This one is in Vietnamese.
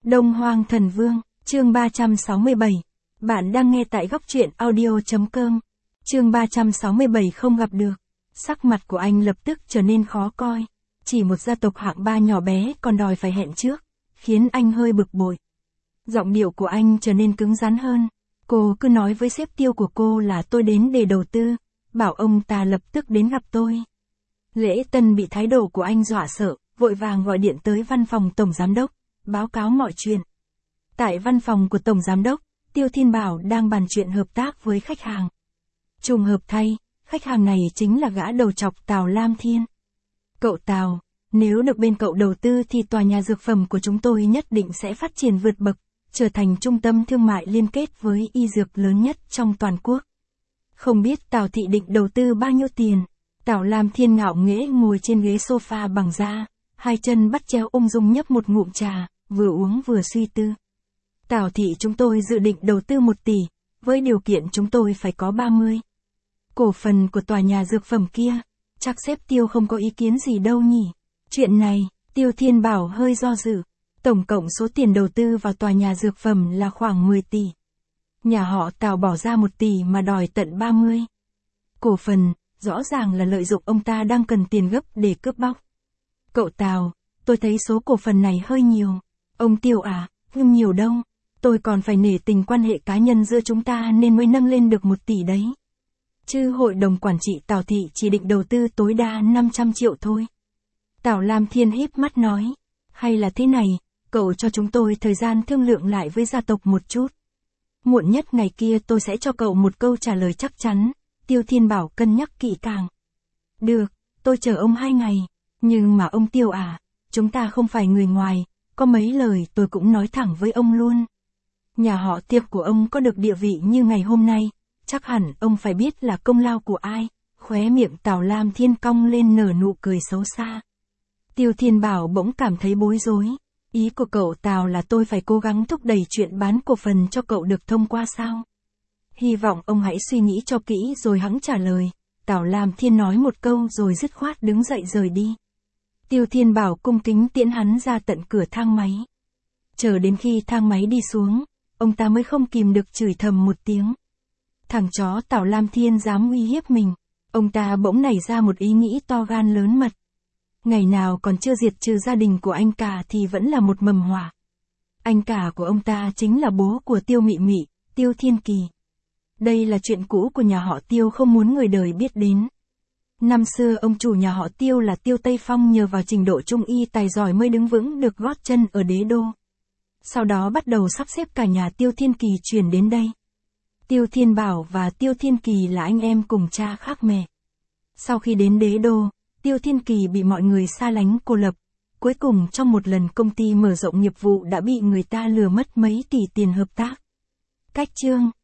Đông Hoang Thần Vương, chương 367. Bạn đang nghe tại góc truyện audio.com. Chương 367 không gặp được. Sắc mặt của anh lập tức trở nên khó coi. Chỉ một gia tộc hạng ba nhỏ bé còn đòi phải hẹn trước, khiến anh hơi bực bội. Giọng điệu của anh trở nên cứng rắn hơn. Cô cứ nói với sếp Tiêu của cô là tôi đến để đầu tư, bảo ông ta lập tức đến gặp tôi. Lễ Tân bị thái độ của anh dọa sợ, vội vàng gọi điện tới văn phòng Tổng Giám đốc, báo cáo mọi chuyện. Tại văn phòng của Tổng Giám đốc, Tiêu Thiên Bảo đang bàn chuyện hợp tác với khách hàng. Trùng hợp thay, khách hàng này chính là gã đầu trọc Tào Lam Thiên. Cậu Tào, nếu được bên cậu đầu tư thì tòa nhà dược phẩm của chúng tôi nhất định sẽ phát triển vượt bậc, trở thành trung tâm thương mại liên kết với y dược lớn nhất trong toàn quốc. Không biết Tào Thị định đầu tư bao nhiêu tiền? Tào Lam Thiên ngạo nghễ ngồi trên ghế sofa bằng da, hai chân bắt chéo ung dung nhấp một ngụm trà, vừa uống vừa suy tư. Tào Thị chúng tôi dự định đầu tư 1 tỷ, với điều kiện chúng tôi phải có 30 cổ phần của tòa nhà dược phẩm kia. Chắc sếp Tiêu không có ý kiến gì đâu nhỉ? Chuyện này, Tiêu Thiên Bảo hơi do dự. Tổng cộng số tiền đầu tư vào tòa nhà dược phẩm là khoảng 10 tỷ. Nhà họ Tào bỏ ra 1 tỷ mà đòi tận 30 cổ phần, rõ ràng là lợi dụng ông ta đang cần tiền gấp để cướp bóc. Cậu Tào, tôi thấy số cổ phần này hơi nhiều. Ông Tiêu à, không nhiều đâu. Tôi còn phải nể tình quan hệ cá nhân giữa chúng ta nên mới nâng lên được 1 tỷ đấy. Chứ hội đồng quản trị Tào Thị chỉ định đầu tư tối đa 500 triệu thôi. Tào Lam Thiên híp mắt nói. Hay là thế này, cậu cho chúng tôi thời gian thương lượng lại với gia tộc một chút. Muộn nhất ngày kia tôi sẽ cho cậu một câu trả lời chắc chắn. Tiêu Thiên Bảo cân nhắc kỹ càng. Được, tôi chờ ông 2 ngày. Nhưng mà ông Tiêu à, chúng ta không phải người ngoài, có mấy lời tôi cũng nói thẳng với ông luôn. Nhà họ Tiêu của ông có được địa vị như ngày hôm nay, chắc hẳn ông phải biết là công lao của ai. Khóe miệng Tào Lam Thiên cong lên nở nụ cười xấu xa. Tiêu Thiên Bảo bỗng cảm thấy bối rối. Ý của cậu Tào là tôi phải cố gắng thúc đẩy chuyện bán cổ phần cho cậu được thông qua sao? Hy vọng ông hãy suy nghĩ cho kỹ rồi hẵng trả lời. Tào Lam Thiên nói một câu rồi dứt khoát đứng dậy rời đi. Tiêu Thiên Bảo cung kính tiễn hắn ra tận cửa thang máy. Chờ đến khi thang máy đi xuống, ông ta mới không kìm được chửi thầm một tiếng. Thằng chó Tào Lam Thiên dám uy hiếp mình. Ông ta bỗng nảy ra một ý nghĩ to gan lớn mật. Ngày nào còn chưa diệt trừ gia đình của anh cả thì vẫn là một mầm họa. Anh cả của ông ta chính là bố của Tiêu Mị Mị, Tiêu Thiên Kỳ. Đây là chuyện cũ của nhà họ Tiêu không muốn người đời biết đến. Năm xưa ông chủ nhà họ Tiêu là Tiêu Tây Phong nhờ vào trình độ trung y tài giỏi mới đứng vững được gót chân ở đế đô. Sau đó bắt đầu sắp xếp cả nhà Tiêu Thiên Kỳ chuyển đến đây. Tiêu Thiên Bảo và Tiêu Thiên Kỳ là anh em cùng cha khác mẹ. Sau khi đến đế đô, Tiêu Thiên Kỳ bị mọi người xa lánh cô lập. Cuối cùng trong một lần công ty mở rộng nghiệp vụ đã bị người ta lừa mất mấy tỷ tiền hợp tác. Cách chương